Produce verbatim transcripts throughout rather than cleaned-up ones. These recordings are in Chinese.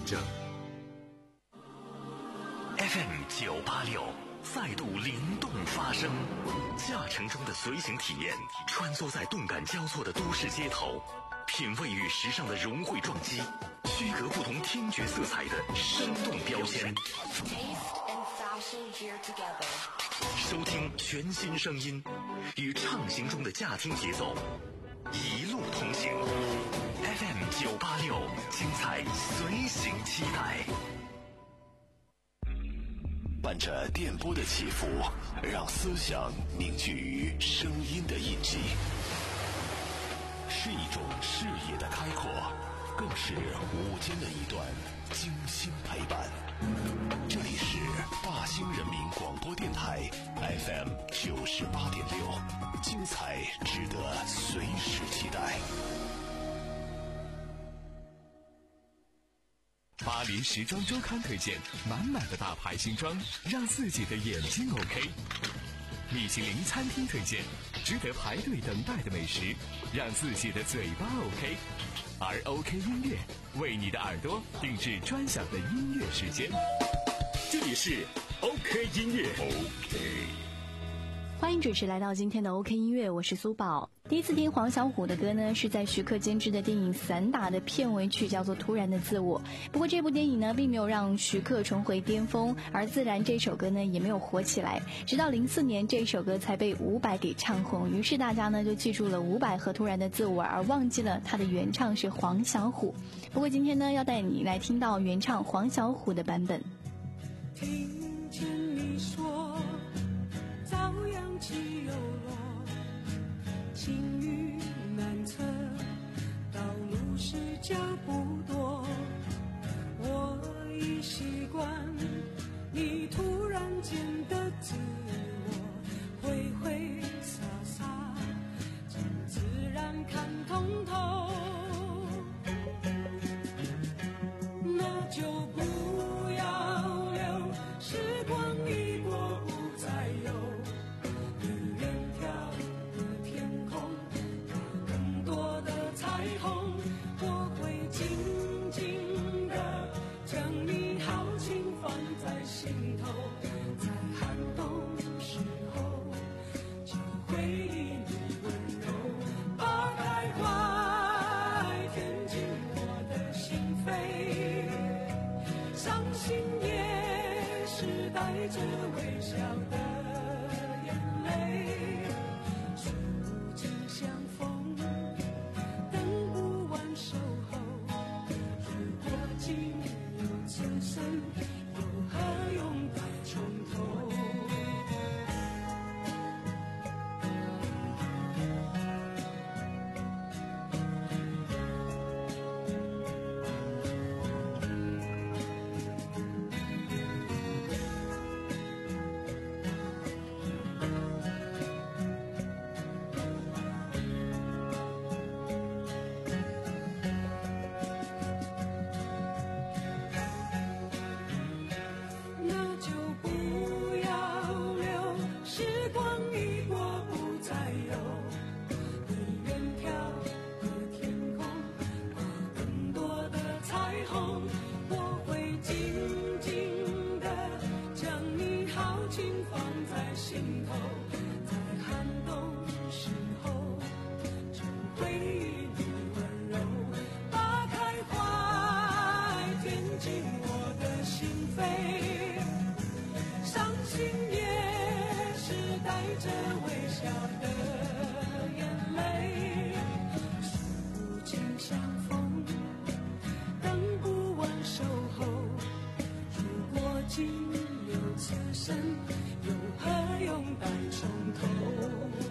证。 F M 九八六再度灵动发声，驾乘中的随行体验，穿梭在动感交错的都市街头，品味与时尚的融汇撞击，区隔不同听觉色彩的生动标签。收听全新声音，与畅行中的驾听节奏，一路同行。F M 九八六，精彩随行期待。伴着电波的起伏，让思想凝聚于声音的印记，是一种视野的开阔，更是午间的一段精心陪伴。这里是大兴人民广播电台 F M 九十八点六，精彩值得随时期待。 巴黎时装周刊推荐满满的大牌新装，让自己的眼睛 OK。米其林餐厅推荐值得排队等待的美食，让自己的嘴巴 OK。而 OK 音乐为你的耳朵定制专享的音乐时间。这里是 OK 音乐 OK。 欢迎准时来到今天的 OK 音乐，我是苏宝。第一次听黄小琥的歌呢，是在徐克监制的电影《散打》的片尾曲，叫做《突然的自我》。不过这部电影呢，并没有让徐克重回巅峰，而自然这首歌呢，也没有火起来。直到零四年，这首歌才被伍佰给唱红，于是大家呢就记住了伍佰和《突然的自我》，而忘记了他的原唱是黄小琥。不过今天呢，要带你来听到原唱黄小琥的版本。 听见你说朝阳起又落，晴雨难测，道路是脚不多，我已习惯你突然间的自我，挥挥洒洒将自然看通透，那就不要留时光一过不再有，你远眺的天空有更多的彩虹，我会静静地将你豪情放在心头，在寒冬时候就回忆你温柔，把开怀填进我的心扉，伤心也是带着微笑的眼泪，触不尽相逢，等不完守候，如果仅有此生，又何用再从头。那就不要留时光一过不再有，你远眺的天空挂更多的彩虹，我会静静地将你豪情放在心头，在寒冬时候就回忆你温柔，把开怀填进我的心扉，伤心也是带着微笑的眼泪，数不尽相逢，等不完守候，如果仅有此生，又何用再从头。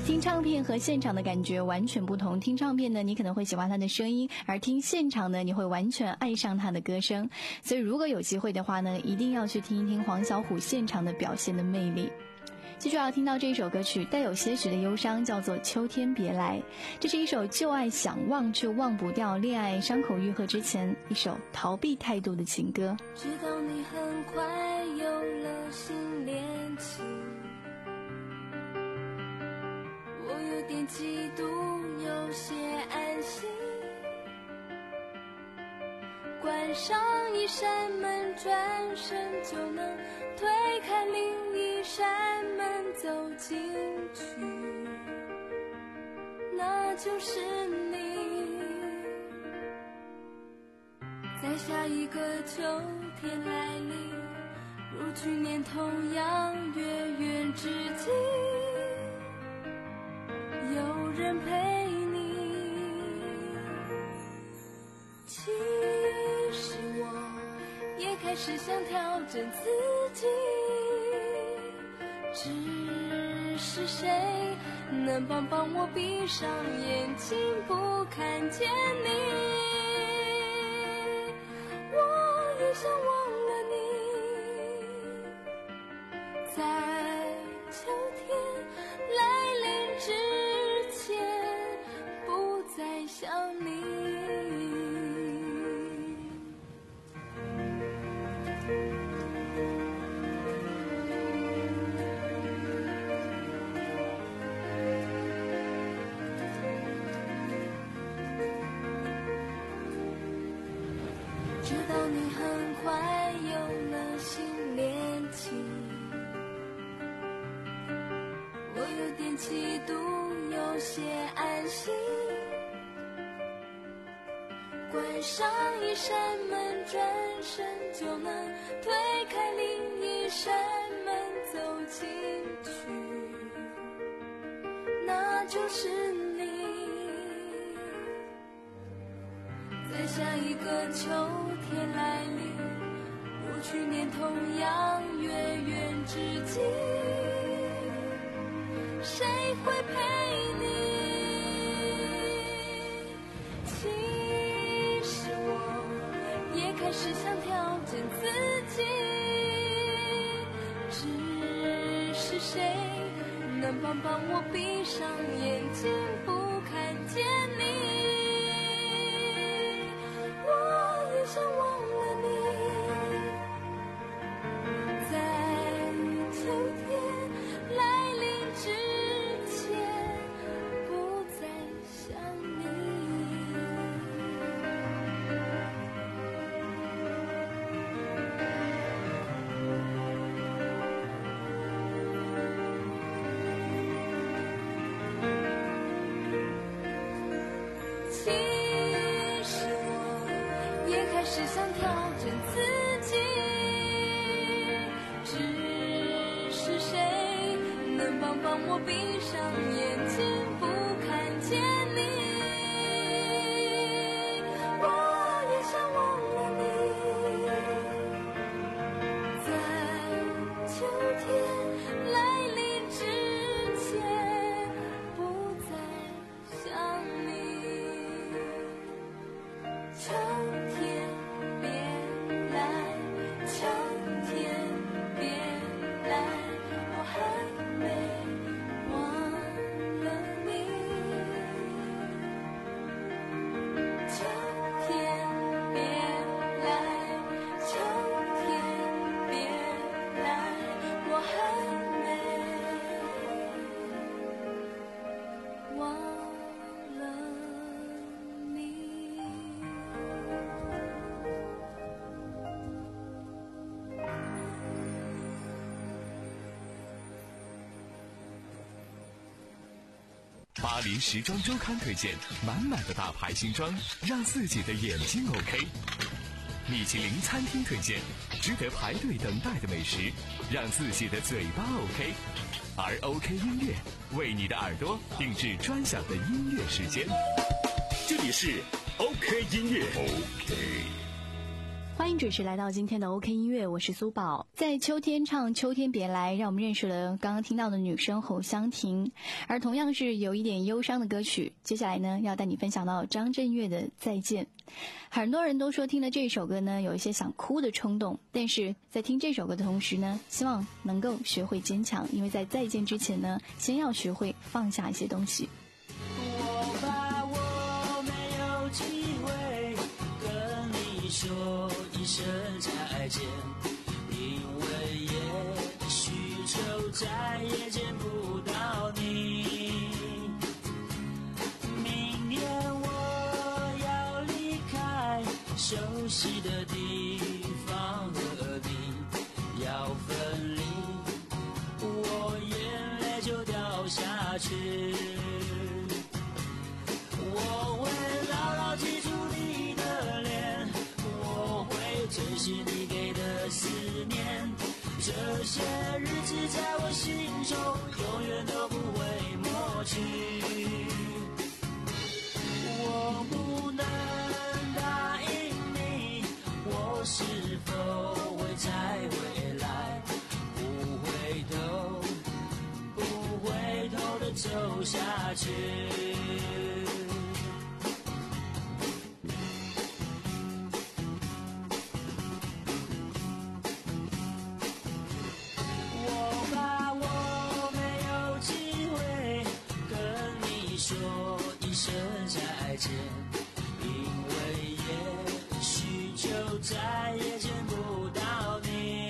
听唱片和现场的感觉完全不同，听唱片呢，你可能会喜欢他的声音，而听现场呢，你会完全爱上他的歌声。所以如果有机会的话呢，一定要去听一听黄小琥现场的表现的魅力。继续要听到这首歌曲，带有些许的忧伤，叫做《秋天别来》。这是一首旧爱想忘却忘不掉，恋爱伤口愈合之前，一首逃避态度的情歌。 知道你很快有了新恋情，我有点嫉妒，有些安心。关上一扇门，转身就能推开另一扇门，走进去，那就是你。在下一个秋天来临，如去年同样月圆之际，有人陪你。其实我也开始想调整自己，只是谁能帮帮我闭上眼睛不看见你。我也想忘了你，在秋天来临之前不再想你。知道你很快有了新恋情，我有点嫉妒，有些安心。关上一扇门，转身就能推开另一扇门，走进去，那就是你。在下一个秋天来临，如去年同样月圆之际，谁会陪你？其实我也开始想调整自己，只是谁能帮帮我闭上眼睛不看见你。我也想忘了你，在秋天来临之前不再想你。其实我也开始想调整自己，只是谁能帮帮我闭上眼睛不看见你。我也想忘了你，在秋天来临之前不再想你。秋天别来，秋天别来，我还没忘了你。秋天别来，秋天别来，我还没忘了你。 巴黎时装周刊推荐满满的大牌新装，让自己的眼睛 OK。米其林餐厅推荐值得排队等待的美食，让自己的嘴巴 OK。而 OK 音乐为你的耳朵定制专享的音乐时间。 这里是 OK 音乐。OK。 欢迎准时来到今天的 OK 音乐，我是苏宝。在秋天唱秋天别来，让我们认识了刚刚听到的女生侯湘婷。而同样是有一点忧伤的歌曲，接下来呢要带你分享到张震岳的再见。很多人都说听了这首歌呢有一些想哭的冲动，但是在听这首歌的同时呢，希望能够学会坚强，因为在再见之前呢，先要学会放下一些东西。 我怕我没有机会跟你说一声再见，因为也许就再也见不到你。明天我要离开熟悉的地方，和你要分离，我眼泪就掉下去。我会牢牢记住你的脸，我会珍惜你给的思念，这些日子在我心中永远都不会抹去。我不能答应你，我是否会再回来，不回头不回头的走下去。说一声再见，因为也许就再也见不到你。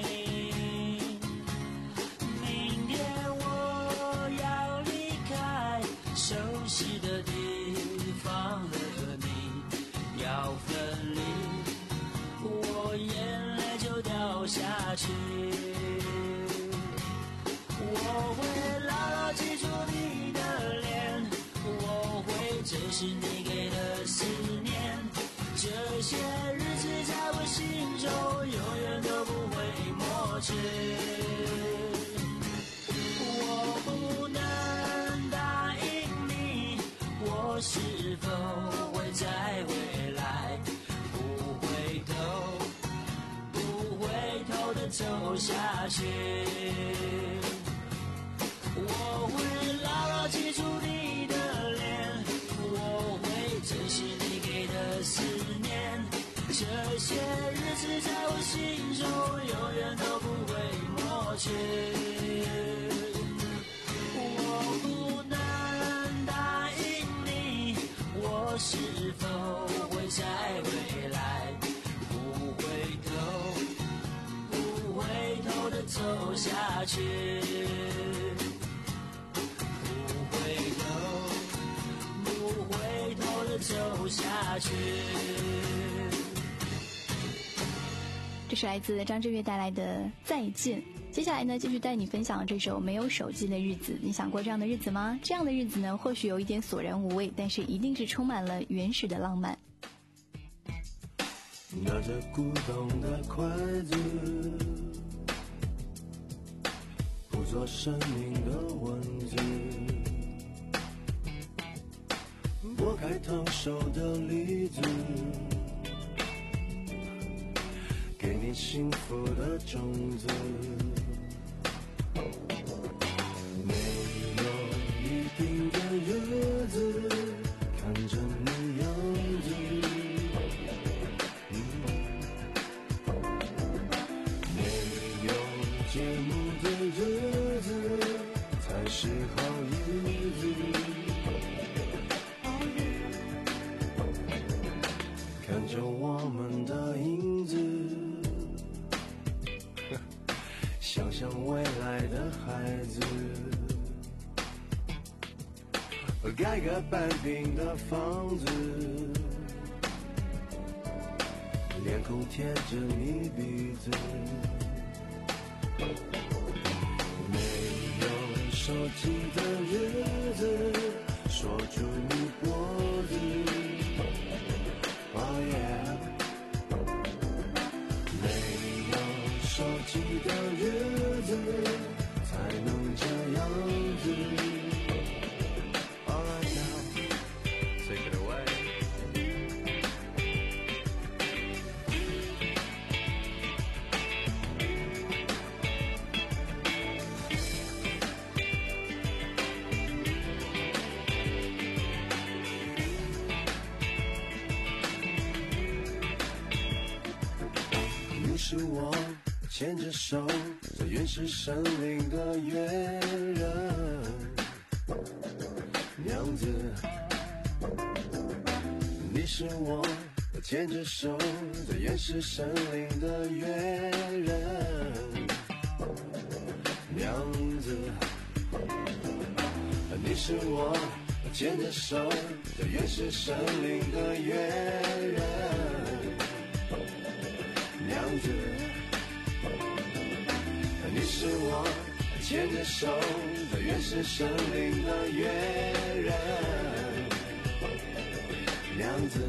明天我要离开熟悉的地方，和你要分离，我眼泪就掉下去。我会牢牢记住你的脸，我会珍惜你给的思念，这些日子在我心中永远都不会抹去。我不能答应你，我是否会再回来，不回头不回头的走下去。我会牢牢记住你的脸，我会珍惜你给的思念，这些日子在我心中永远都不会抹去。我不能答应你，我是否会再回来，不回头不回头的走下去。走下去。 这是来自张震岳带来的《再见》。接下来呢，继续带你分享这首《没有手机的日子》。你想过这样的日子吗？这样的日子呢，或许有一点索然无味，但是一定是充满了原始的浪漫。 拿着古董的筷子，捕捉生命的文字，拨开烫手的梨子，给你幸福的种子。没有一定的日子，看着你样子，嗯，没有节目的日子，才是好日子。看着我们的影子，想象未来的孩子，盖个半平的房子，脸孔贴着你鼻子，没有手机的日子，锁住你脖子。Oh yeah， 没有手机的日子才能这样子。All right now, take it away. 牵着手，在原始森林的月人娘子，你是我牵着手，在原始森林的月人娘子，你是我牵着手，在原始森林的月人娘子，你是我牵着手，在原始森林的月人娘子。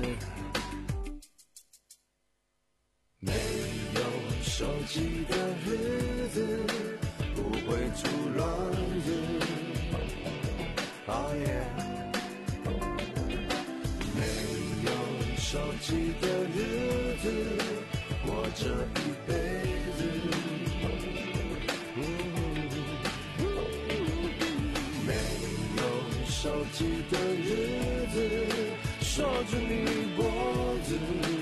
没有手机的日子，不会出乱子。Oh yeah。没有手机的日子，过这一辈子。没有手机的日子，锁住你脖子。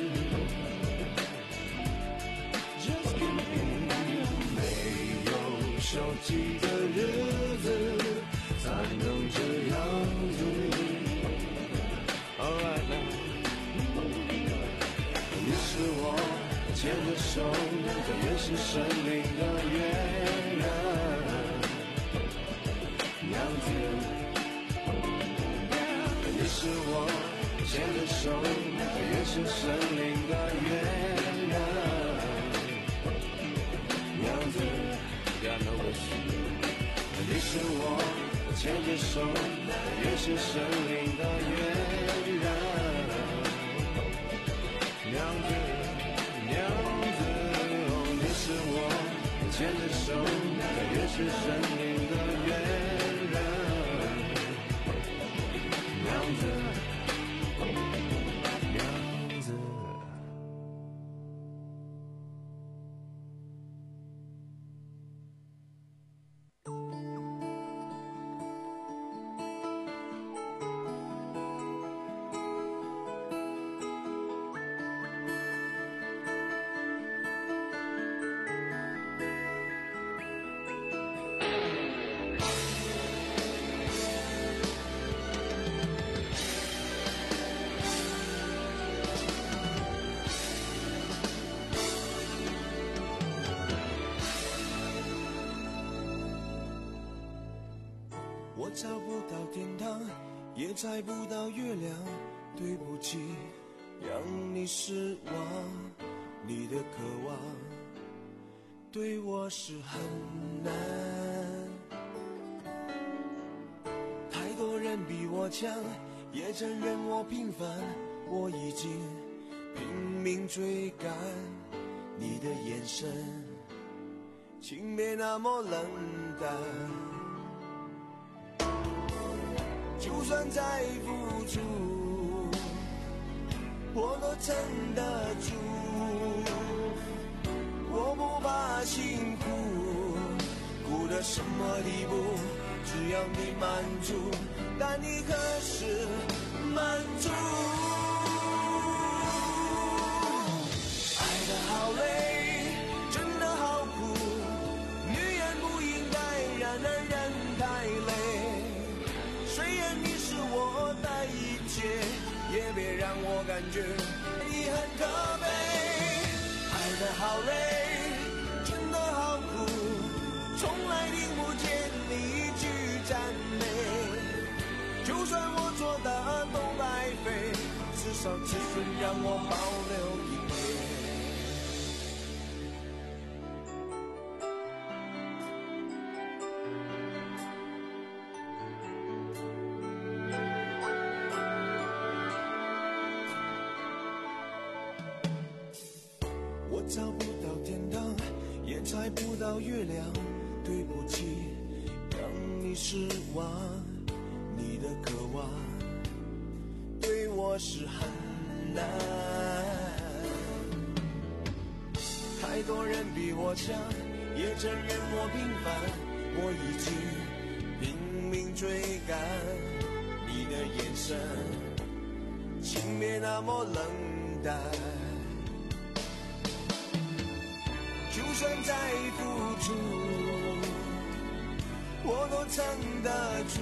没有手机的日子，才能这样子。Alright now， 你是我牵着手，在原始森林的月人娘子，你是我牵着手，在原始森林的月人娘子，你是我牵着手，在原始森林的月人娘子，娘子，哦，你是我牵着手，在原始森林的月人娘子，娘子。 我找不到天堂，也猜不到月亮，对不起，让你失望。你的渴望对我是很难，太多人比我强，也承认我平凡。我已经拼命追赶你的眼神，请别那么冷淡。就算再付出，我都撑得住。我不怕辛苦，苦到什么地步，只要你满足，但你何时满足？爱得好累，真的好苦，女人不应该让男人太累。虽然你是我的一切，也别让我感觉你很可悲。爱得好累，真的好苦，从来听不见你一句赞美。就算我做的都白费，至少自尊让我保留一点。我找不到天堂，也猜不到月亮，对不起，让你失望。你的渴望对我是很难，太多人比我强，也承认我平凡。我已经拼命追赶你的眼神，请别那么冷淡。 就算再付出，我都撑得住。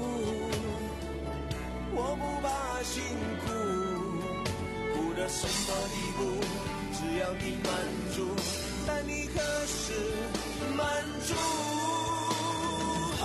我不怕辛苦，苦到什么地步，只要你满足，但你可是满足。哦，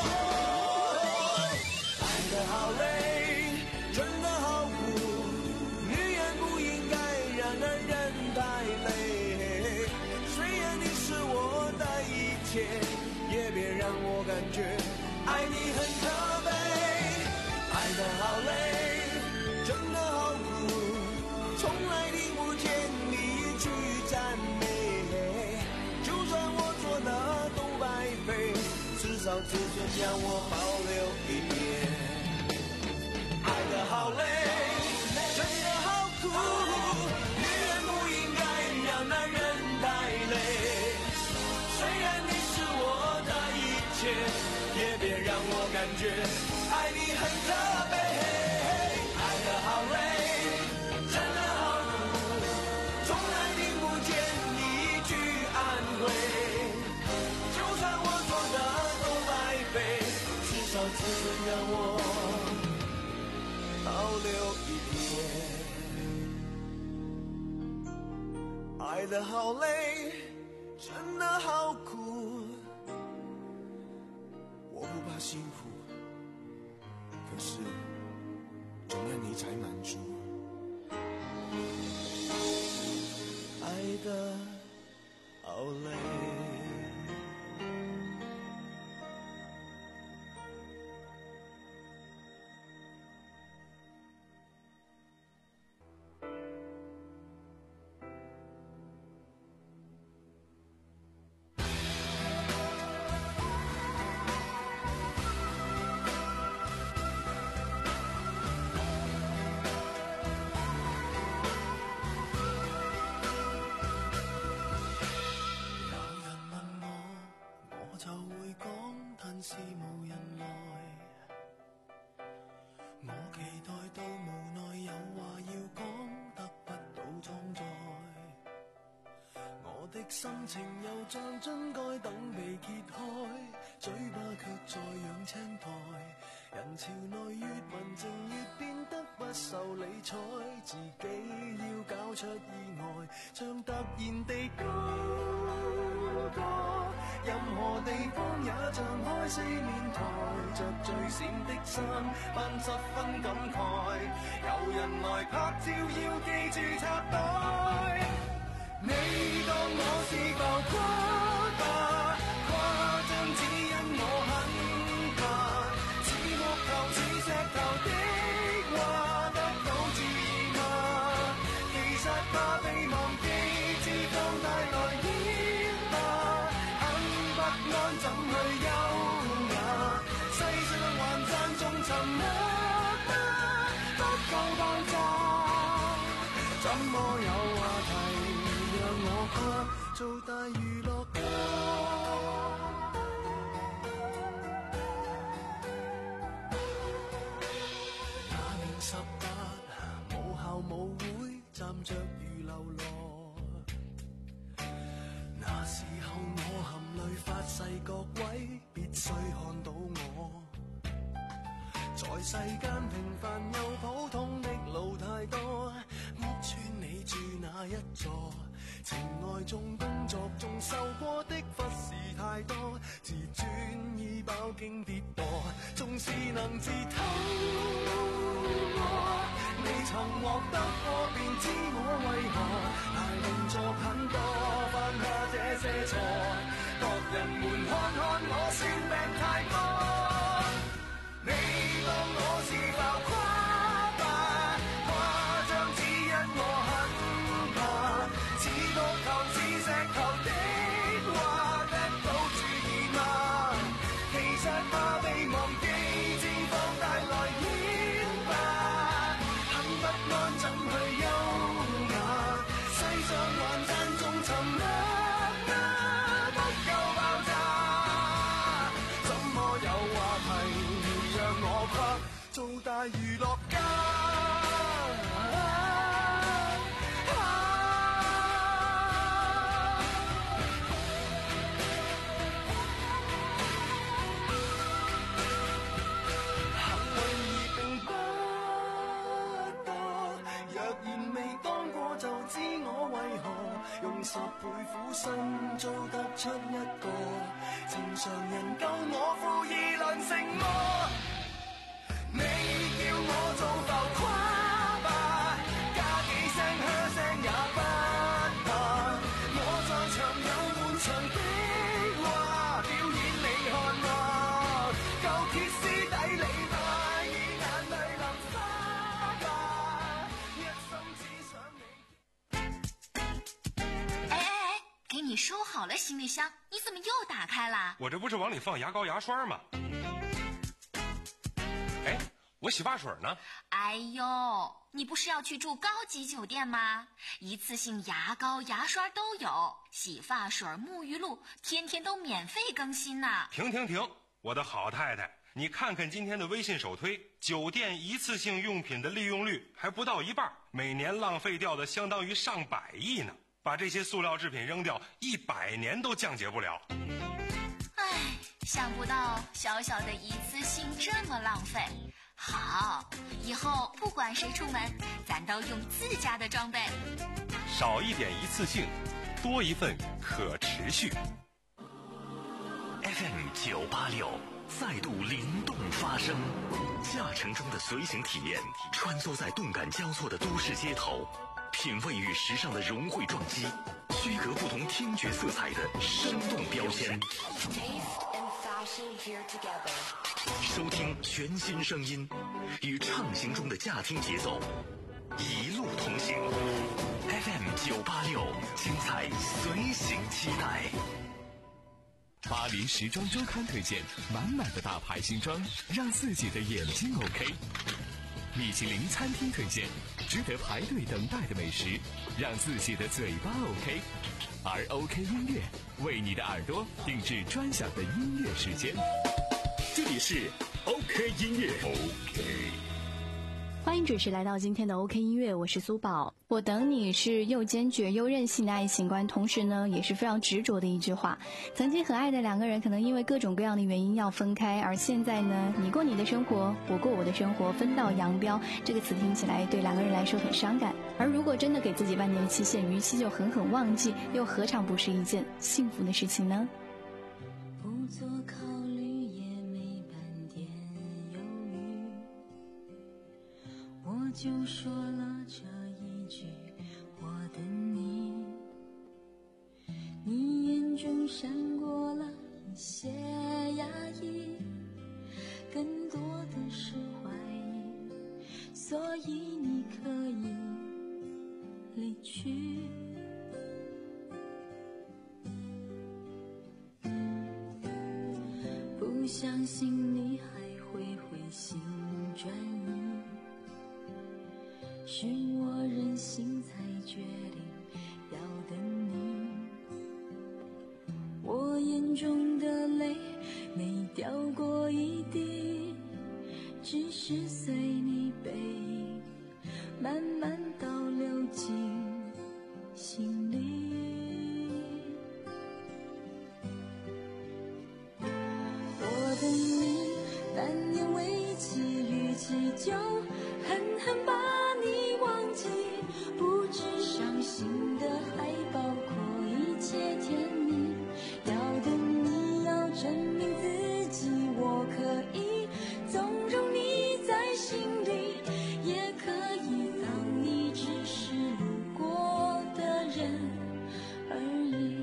爱得好累，真的好苦，女人不应该让男人太累。虽然你是我的一切，也别让我感觉爱你很可悲。爱得好累，真的好苦，从来听不见你一句赞美。就算我做的都白费，至少自尊让我保留一点。爱得好累，真的好苦，女人不应该让男人太累。虽然你是我的一切，也别让我感觉爱你很可悲。爱得好累，真的好苦，从来听不见你一句安慰。就算我做的都白费，至少自尊让我保留一点。爱得好累，真的好苦，我不怕辛苦，可是总爱你才满足。爱得好累。是無人來，我期待到無奈有話要講，得不到裝載。我的心情又像樽蓋等被揭開，嘴巴卻在養青苔。人潮內越文靜越變得不受理睬，自己要搞出意外，像突然地高歌。任何地方也像開四面台，着最閃的衫，扮十分感慨。有人來拍照要記住插袋，你當我是浮誇吧？誇張只因我很怕，似木頭似石頭的話得到注意嗎？其實怕被忘記，脂肪帶來煙吧。不安怎去優雅？世上還讚頌沉默嗎？不夠爆炸，怎麼有話題讓我跨做大娛樂家？那年十八，母校舞會站着如流落。那時候我含淚發誓各位必須看到我，在世間平凡又普通的路太多，屋村你住哪一座？情愛中工作中受過的忽視太多，自尊已飽經跌墮，縱是能自偷過，未曾獲得過便知我為何大動作很多，犯下這些錯，各人們看看我算病太多，你當我是浮誇吧？誇張只因我很怕，似木頭似石頭的話得到注意嗎？其實怕被忘記，脂肪帶來煙吧，很不安怎去優雅？世上還讚頌沉默嗎？不夠爆炸，怎麼有話題讓我跨做大娛樂家？ 出一個正常人，夠我負二兩成麼？你叫我做浮誇吧，加幾聲噓聲也不怕。我在場有滿場的話，表演你看嗎？夠歇斯底里吧，以眼淚淋花吧，一心只想你。 哎哎哎，给你收好了行李箱，你怎么又打开了？ 我这不是往里放牙膏牙刷吗？哎，我洗发水呢。 哎呦，你不是要去住高级酒店吗？一次性牙膏牙刷都有，洗发水沐浴露天天都免费更新呢。 停停停，我的好太太，你看看今天的微信首推，酒店一次性用品的利用率还不到一半，每年浪费掉的相当于上百亿呢。把这些塑料制品扔掉，一百年都降解不了。 唉，想不到小小的一次性这么浪费。好，以后不管谁出门，咱都用自家的装备。 少一点一次性，多一份可持续。 F M 九八六再度灵动发声，驾乘中的随行体验，穿梭在动感交错的都市街头，品味与时尚的融汇撞击，区隔不同听觉色彩的生动标签。收听全新声音，与畅行中的驾听节奏，一路同行。F M 九八六，精彩随行期待。 巴黎时装周刊推荐满满的大牌新装，让自己的眼睛 OK。米其林餐厅推荐值得排队等待的美食，让自己的嘴巴 OK。而 OK 音乐为你的耳朵定制专享的音乐时间。这里是 OK 音乐 OK。 欢迎准时来到今天的 OK 音乐，我是苏宝。我等你是又坚决又任性的爱情观，同时呢也是非常执着的一句话。曾经很爱的两个人，可能因为各种各样的原因要分开，而现在呢，你过你的生活，我过我的生活，分道扬镳，这个词听起来对两个人来说很伤感。而如果真的给自己半年期限，逾期就狠狠忘记，又何尝不是一件幸福的事情呢？ 不做考虑也没半点犹豫，我就说了这一句我等你，你眼中闪过了一些压抑，更多的是怀疑，所以你可以离去。不相信你还会回心转意，是我任性才决定要等你。我眼中的泪没掉过一滴，只是随你背影慢慢倒流进心里。我等你半年为期，逾期就狠狠把你忘记，不止伤心的还包括一切甜蜜。要等你要证明自己，我可以纵容你在心里，也可以当你只是路过的人而已。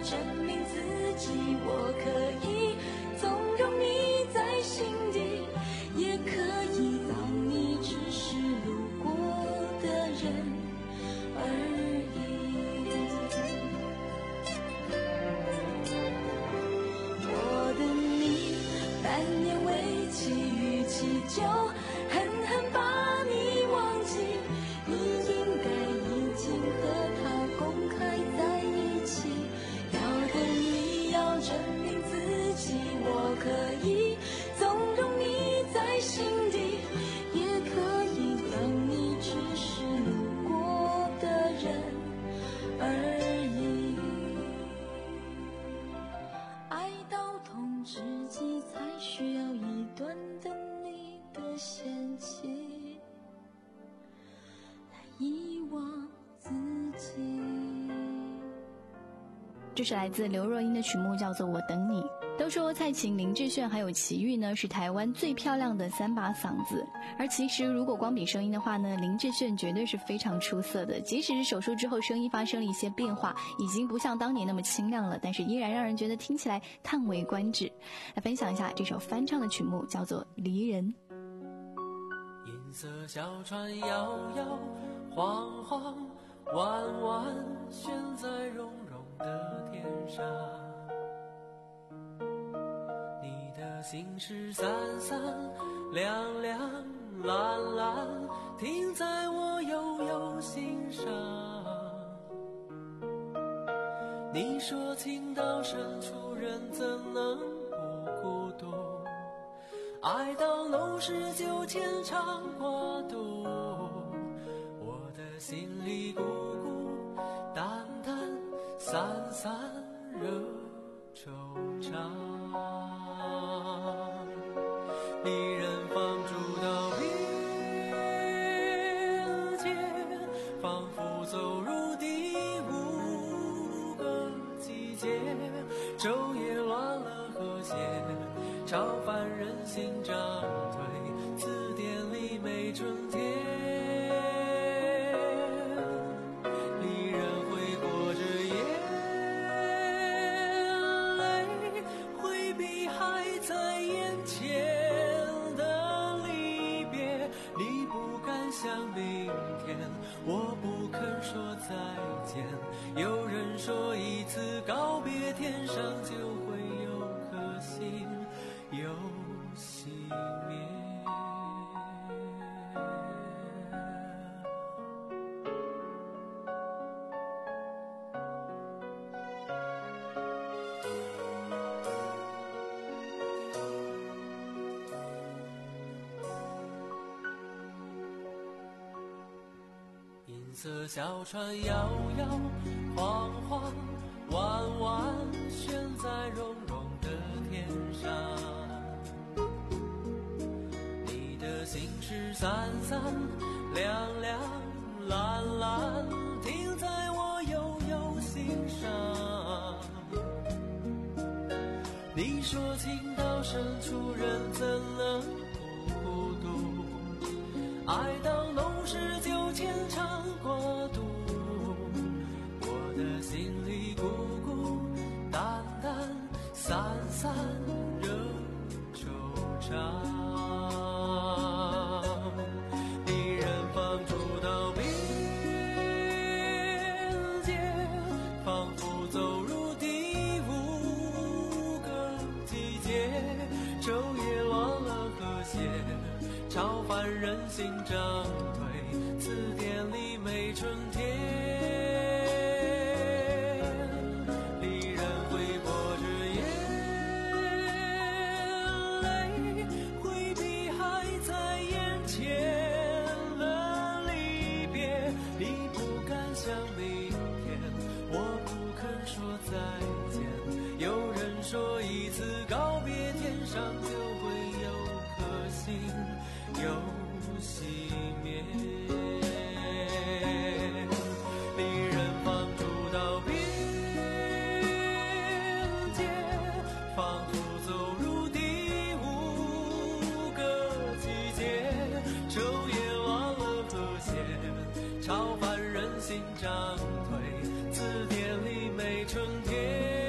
证明自己，我可以纵容你在心底，也可以当你只是路过的人而已。我的你半年为期，逾期就狠狠把你忘记，你应该已经和他公开在一起。要的你要证明自己，我可以纵容你在心底，也可以当你只是路过的人而已。爱到痛至极，才需要一段等你的嫌弃，来遗忘自己。 这是来自刘若英的曲目，叫做《我等你》。都说蔡琴、林志炫还有齐豫呢是台湾最漂亮的三把嗓子，而其实如果光比声音的话呢，林志炫绝对是非常出色的。即使是手术之后声音发生了一些变化，已经不像当年那么清亮了，但是依然让人觉得听起来叹为观止。来分享一下这首翻唱的曲目，叫做《离人》。 银色小船摇摇晃晃，弯弯悬在绒绒的天上，你的心事散散亮亮蓝蓝，停在我悠悠心上。你说情到深处人怎能不孤独，爱到浓时就牵肠挂肚，我的心里孤孤单单散散惹惆怅。离人放逐到边界，仿佛走入第五个季节，昼夜乱了和谐，超凡人心涨退，字典里没春天。离人挥霍着眼泪，回避还在眼前的离别。你不敢想明天，我不肯说再见。有人说一次告别，天上就会有颗星又熄灭。银色小船摇摇晃晃，弯弯悬在绒绒的天上，你的心事散散亮亮蓝蓝，停在我悠悠心上。你说情到深处人怎能不孤独，爱到浓时就牵肠挂肚，我的心里孤孤单单散散惹惆怅。离人放逐到边界，仿佛走入第五个季节，昼夜乱了和谐，超凡人心涨退，字典里没春天。离人挥霍着眼泪，回避还在眼前的离别。你不敢想明天，我不肯说再见。有人说一次告别，天上就会有颗星又熄灭。离人放逐到边界，仿佛走入第五个季节，昼夜乱了和谐，超凡人心涨退，字典里没春天。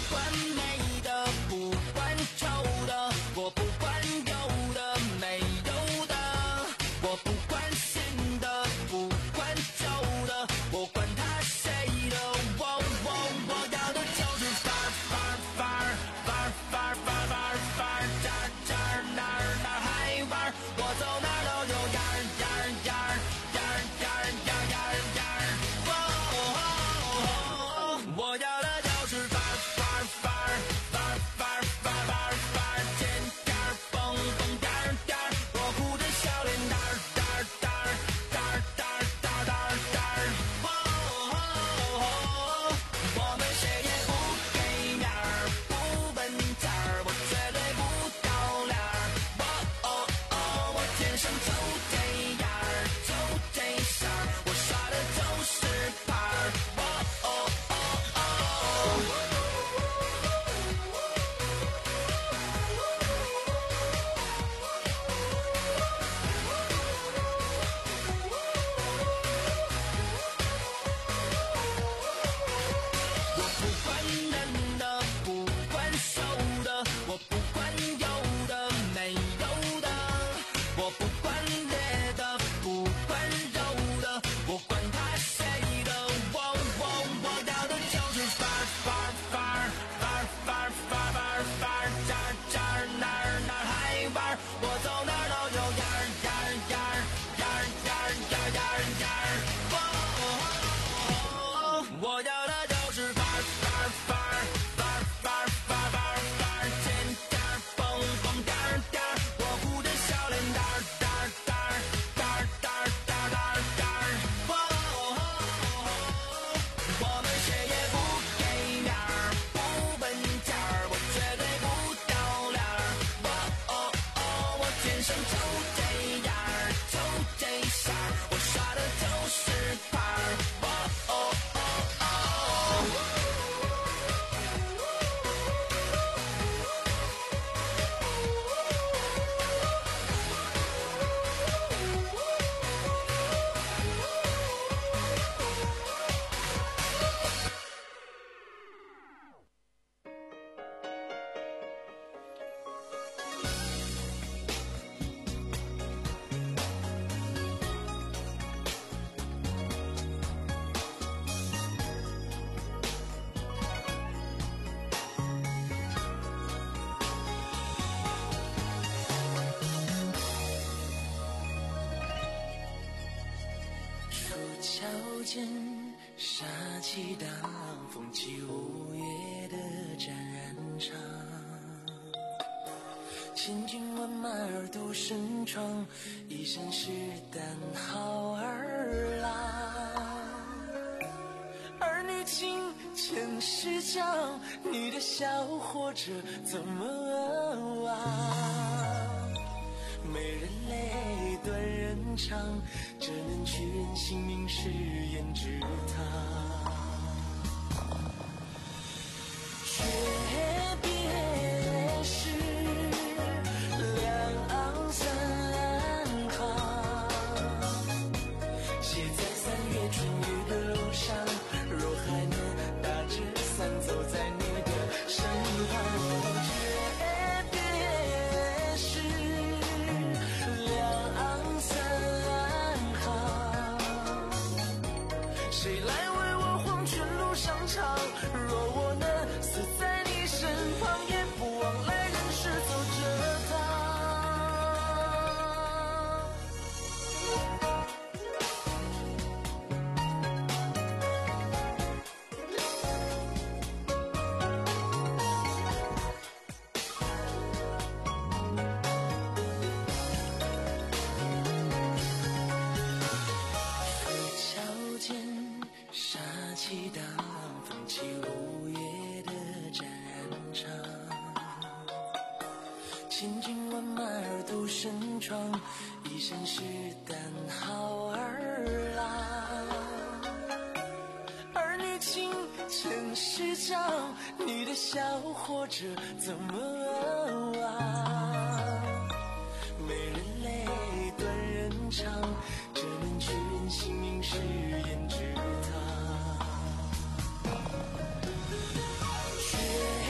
管美的，不管丑的，我不管有的没有的，我不管新的，不管旧的，我管他谁的，我我我要的就是范儿范儿范儿范儿范儿范儿范儿范儿，这儿这儿那儿那儿还玩儿，我走哪儿都有样儿样儿样儿样儿样儿样儿样儿样儿，哦哦哦，我要的就是范儿范儿范儿范儿范儿范儿范儿范儿，尖点儿蹦蹦点儿点儿，我哭着笑脸蛋儿蛋儿蛋儿蛋儿蛋儿蛋儿蛋儿蛋儿，哦哦哦，我们谁也不给面儿，不奔价儿，我绝对不掉脸儿，哦哦哦，我天生就这样儿，就这色儿，我耍的就是牌儿，哦哦哦哦。我不管人的，不管瘦的，我不管有的没有的，我不管烈的，不管柔的，我管他谁的，我我我要的就是范儿范儿范儿范儿范儿范儿范儿范儿，这儿这儿那儿那儿还玩儿，我走哪儿都有样儿样儿样儿样儿样儿样儿样儿样儿，哦哦，我要的就是范儿范儿范儿范儿范儿范儿范儿范儿，尖点儿蹦蹦点儿点儿，我哭着笑脸蛋儿蛋儿蛋儿蛋儿蛋儿蛋儿蛋儿蛋儿，哦哦，我们谁也不给面儿，不奔价儿，我绝对不掉脸儿，哦哦哦，我天生就这样儿，就这色儿，我耍的就是牌儿，哦哦哦哦。树桥间，杀气荡，风起午夜的展燃场。千军万马而独身闯，一身是胆好儿郎。儿女情，前世将，你的笑活着怎么忘？美人泪，断人肠，这能取人性命是胭脂糖。诀别时，两岸三行，写在三月春雨的路上，若还能打着伞走在你的身旁。诀别时，两岸三行，谁来为我黄泉路上唱？若我能死在你身旁，也不枉来人世走这趟。树桥间，杀气荡，风起午夜的展燃场。千军万马而独身闯，一身是胆好儿郎。儿女情，前世将，你的笑活着怎么忘？美人泪，断人肠，这能取人性命是胭脂糖。诀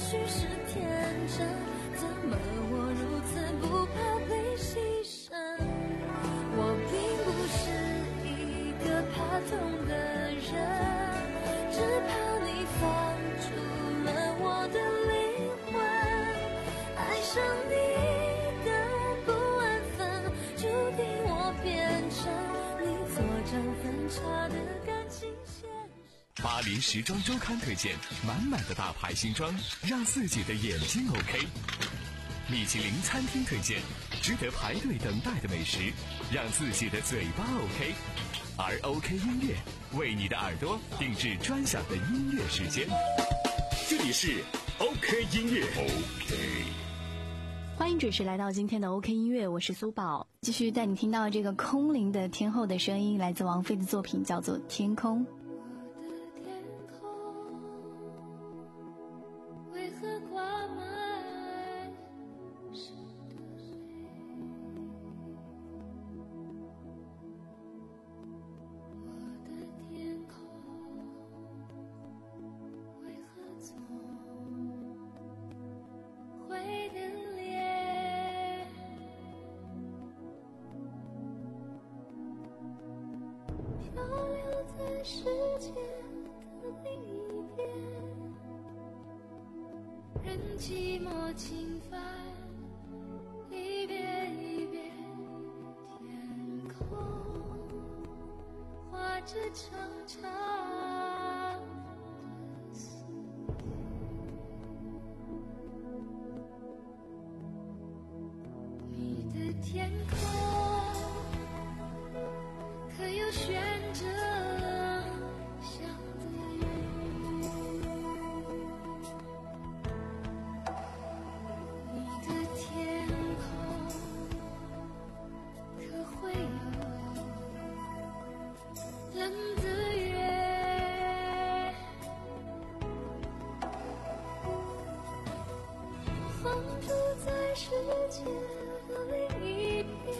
许是天真，怎么我如此不怕被牺牲？我并不是一个怕痛的人，只怕你放逐了我的灵魂，爱上你的不安分，注定我变成你作战分叉的感情线。 巴黎时装周刊推荐满满的大牌新装，让自己的眼睛 OK。米其林餐厅推荐值得排队等待的美食，让自己的嘴巴 OK。而 OK 音乐为你的耳朵定制专享的音乐时间。这里是 OK 音乐 OK。 欢迎准时来到今天的 OK 音乐，我是苏宝，继续带你听到这个空灵的天后的声音，来自王菲的作品叫做《天空》。 漂流在世界的另一边，任寂寞侵犯，一遍一遍，天空画着长长的思念。你的天空可有悬着香的云？你的天空可会有冷的月？放逐在世界的另一边，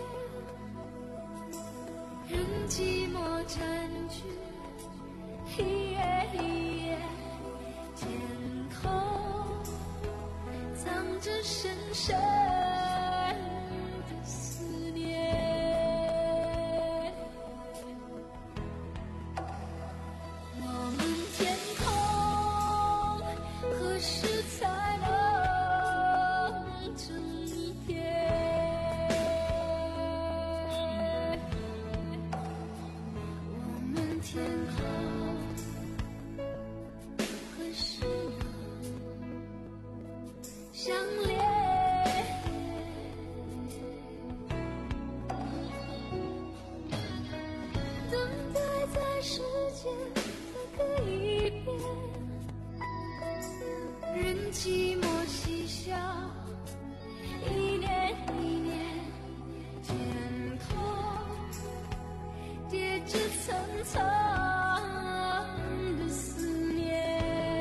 任寂寞占据一夜一夜，天空藏着深深的思念。我们天空何时才能整片？天空何时能相连？等待在世界的各一边，任寂寞嬉笑，一年一年，天空叠着层层的思念。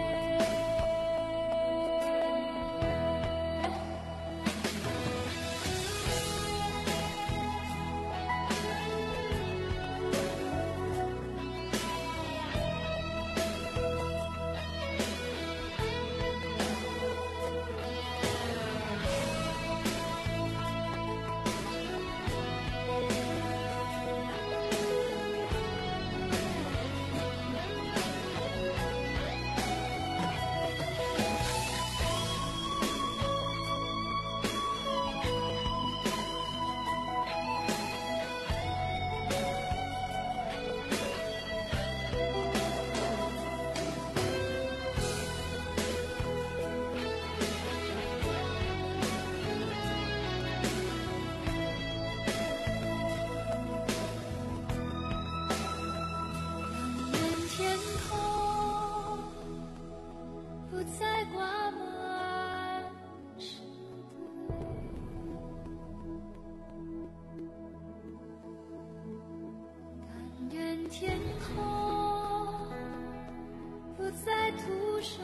天空不再涂上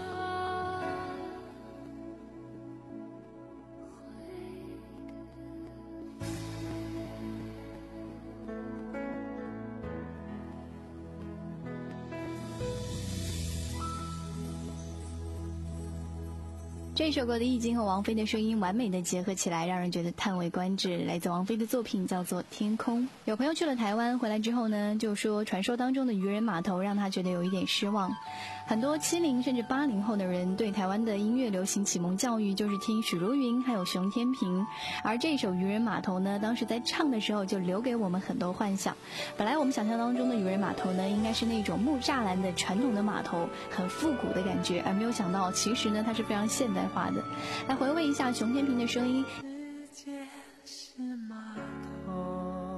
灰。 这首歌的意境和王菲的声音完美的结合起来，让人觉得叹为观止。来自王菲的作品叫做《天空》。有朋友去了台湾回来之后呢，就说传说当中的渔人码头让他觉得有一点失望。很多七零甚至八零后的人对台湾的音乐流行启蒙教育就是听许茹芸还有熊天平，而这首渔人码头呢，当时在唱的时候就留给我们很多幻想。本来我们想象当中的渔人码头呢，应该是那种木栅栏的传统的码头，很复古的感觉，而没有想到其实呢它是非常现代化的。来回味一下熊天平的声音。 世界是码头，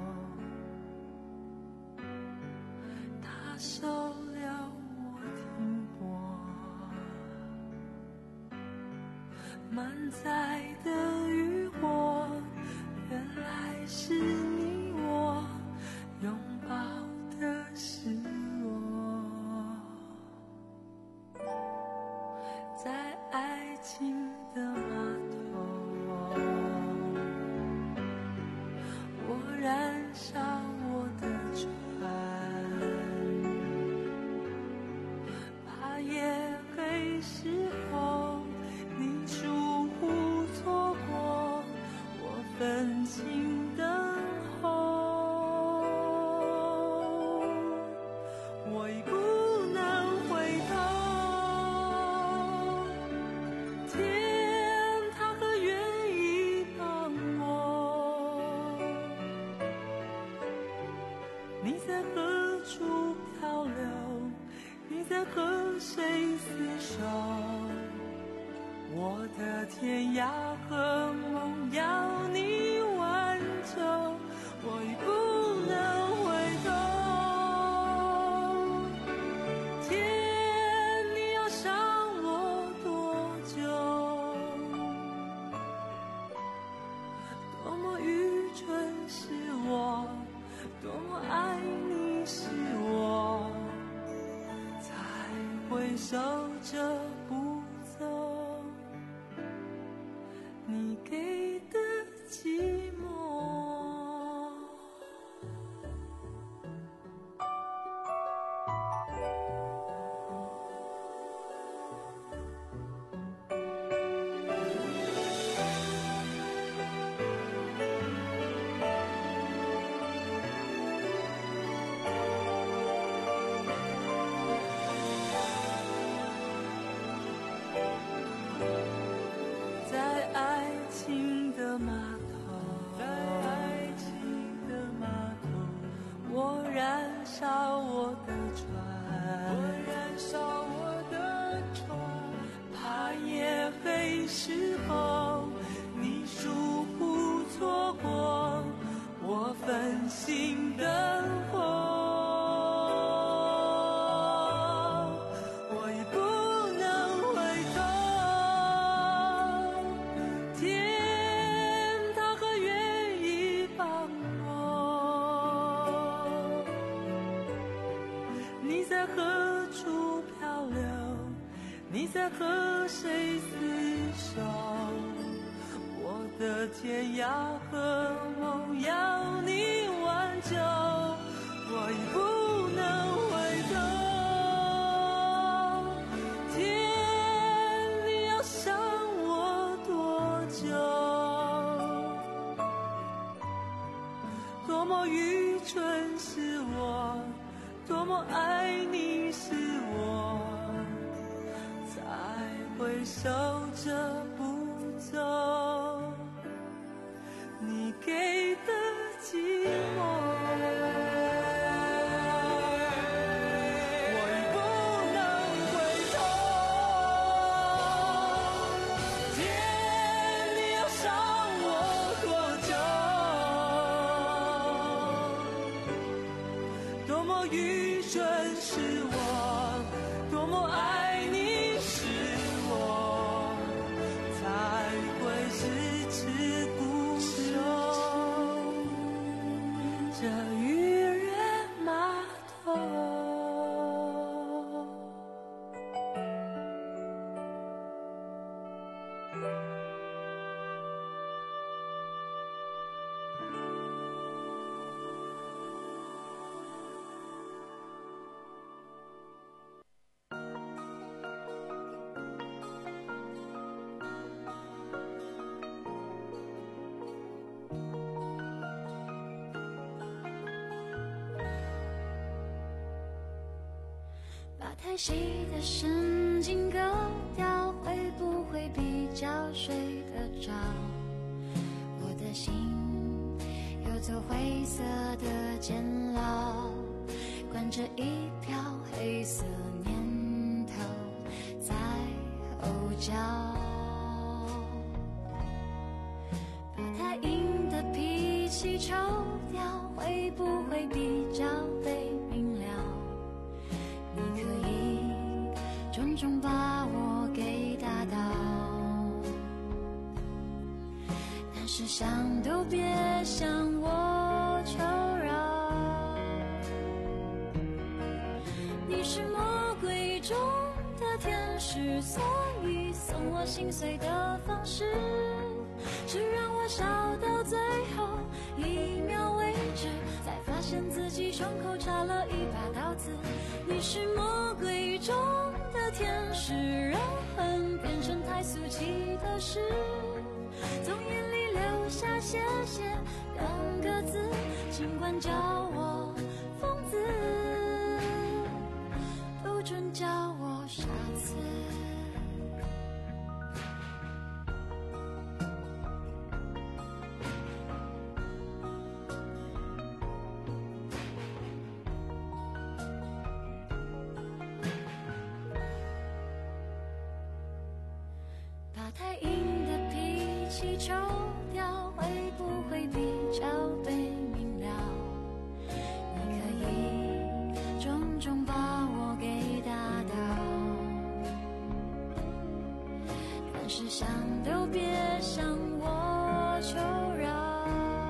它受了我停泊，满载的渔火，原来是你我拥抱的是我，在爱情的码头，我燃烧我的船，怕夜黑时候你疏忽错过，我分心等候，我已不能回头。你在何处漂流？你在和谁厮守？我的天涯和梦要你挽救，我已不能回头。天，你要伤我多久？多么愚蠢是我，多么爱你是我，才会守着不走你给的寂寞。在爱情的码头，在爱情的码头，我燃烧我的船，我燃烧我的船，怕夜黑时候你疏忽错过，我分心等候。你在何处漂流？你在和谁厮守？我的天涯和梦要你挽救，我已不能回头。天，你要伤我多久？多么愚蠢是我，多么爱你是我，才会守着不走你给的寂寞。愚蠢是我，多么爱你是我，才会迟迟不休这渔人码头。 练习的神经割掉，会不会比较睡得着？我的心有座灰色的监牢，关着一条黑色念头在吼叫。把太硬的脾气抽掉，会不会比较被明了？你可以重重把我给打倒，但是想都别向我求饶。你是魔鬼中的天使，所以送我心碎的方式是让我笑到最后一秒为止，才发现自己胸口插了一把刀子。你是魔鬼中的天使，让恨变成太俗气的事，从眼里流下谢谢两个字，尽管叫我疯子，不准叫我傻子。太硬的脾气抽掉，会不会比较被明了？你可以重重把我给打倒，但是想都别向我求饶。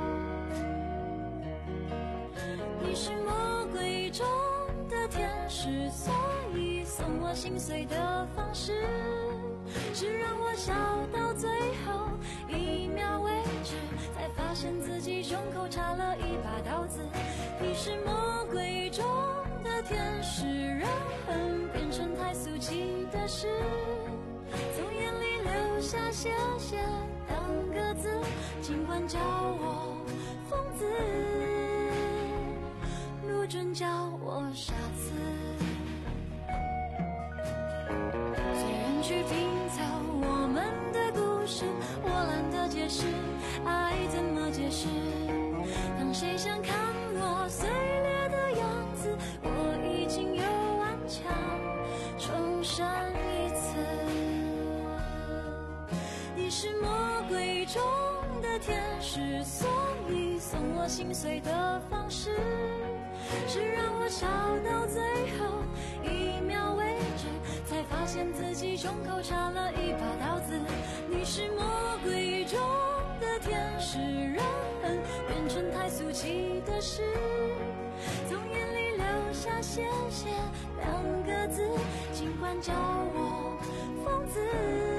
你是魔鬼中的天使，所以送我心碎的方式是让我笑到最后一秒为止，才发现自己胸口插了一把刀子。你是魔鬼中的天使，让恨变成太俗气的事，从眼里流下谢谢两个字，尽管叫我疯子，不准叫我傻子。虽然去拼凑我们的故事，我懒得解释爱怎么解释。当谁想看我碎裂的样子，我已经有顽强重生一次。你是魔鬼中的天使，所以送我心碎的方式是让我笑到最后一秒为止，才发现自己胸口插了一把刀子。你是魔鬼中的天使，让恨变成太俗气的事，从眼里流下谢谢两个字，尽管叫我疯子，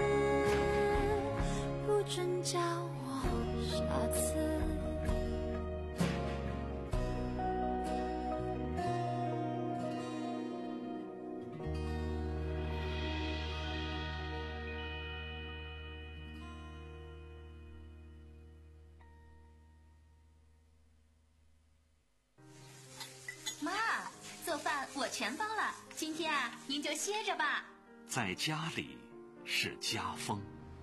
不准叫我傻子。 妈，做饭我全包了，今天啊，您就歇着吧。 在家里是家风。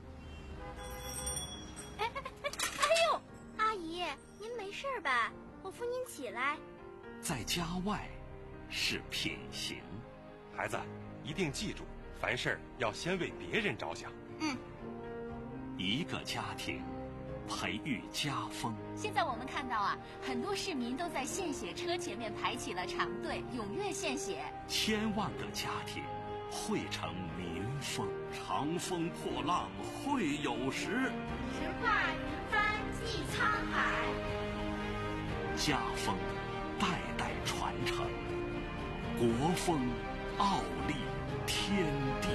哎哎哎哎呦，阿姨，您没事吧？我扶您起来。 在家外是品行。 孩子，一定记住，凡事要先为别人着想。 嗯。 一个家庭培育家风。 现在我们看到啊，很多市民都在献血车前面排起了长队，踊跃献血。 千万个家庭汇成民风，长风破浪会有时， 直挂云帆济沧海。 家风代代传承，国风傲立天地。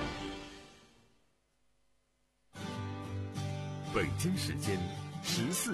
北京时间十四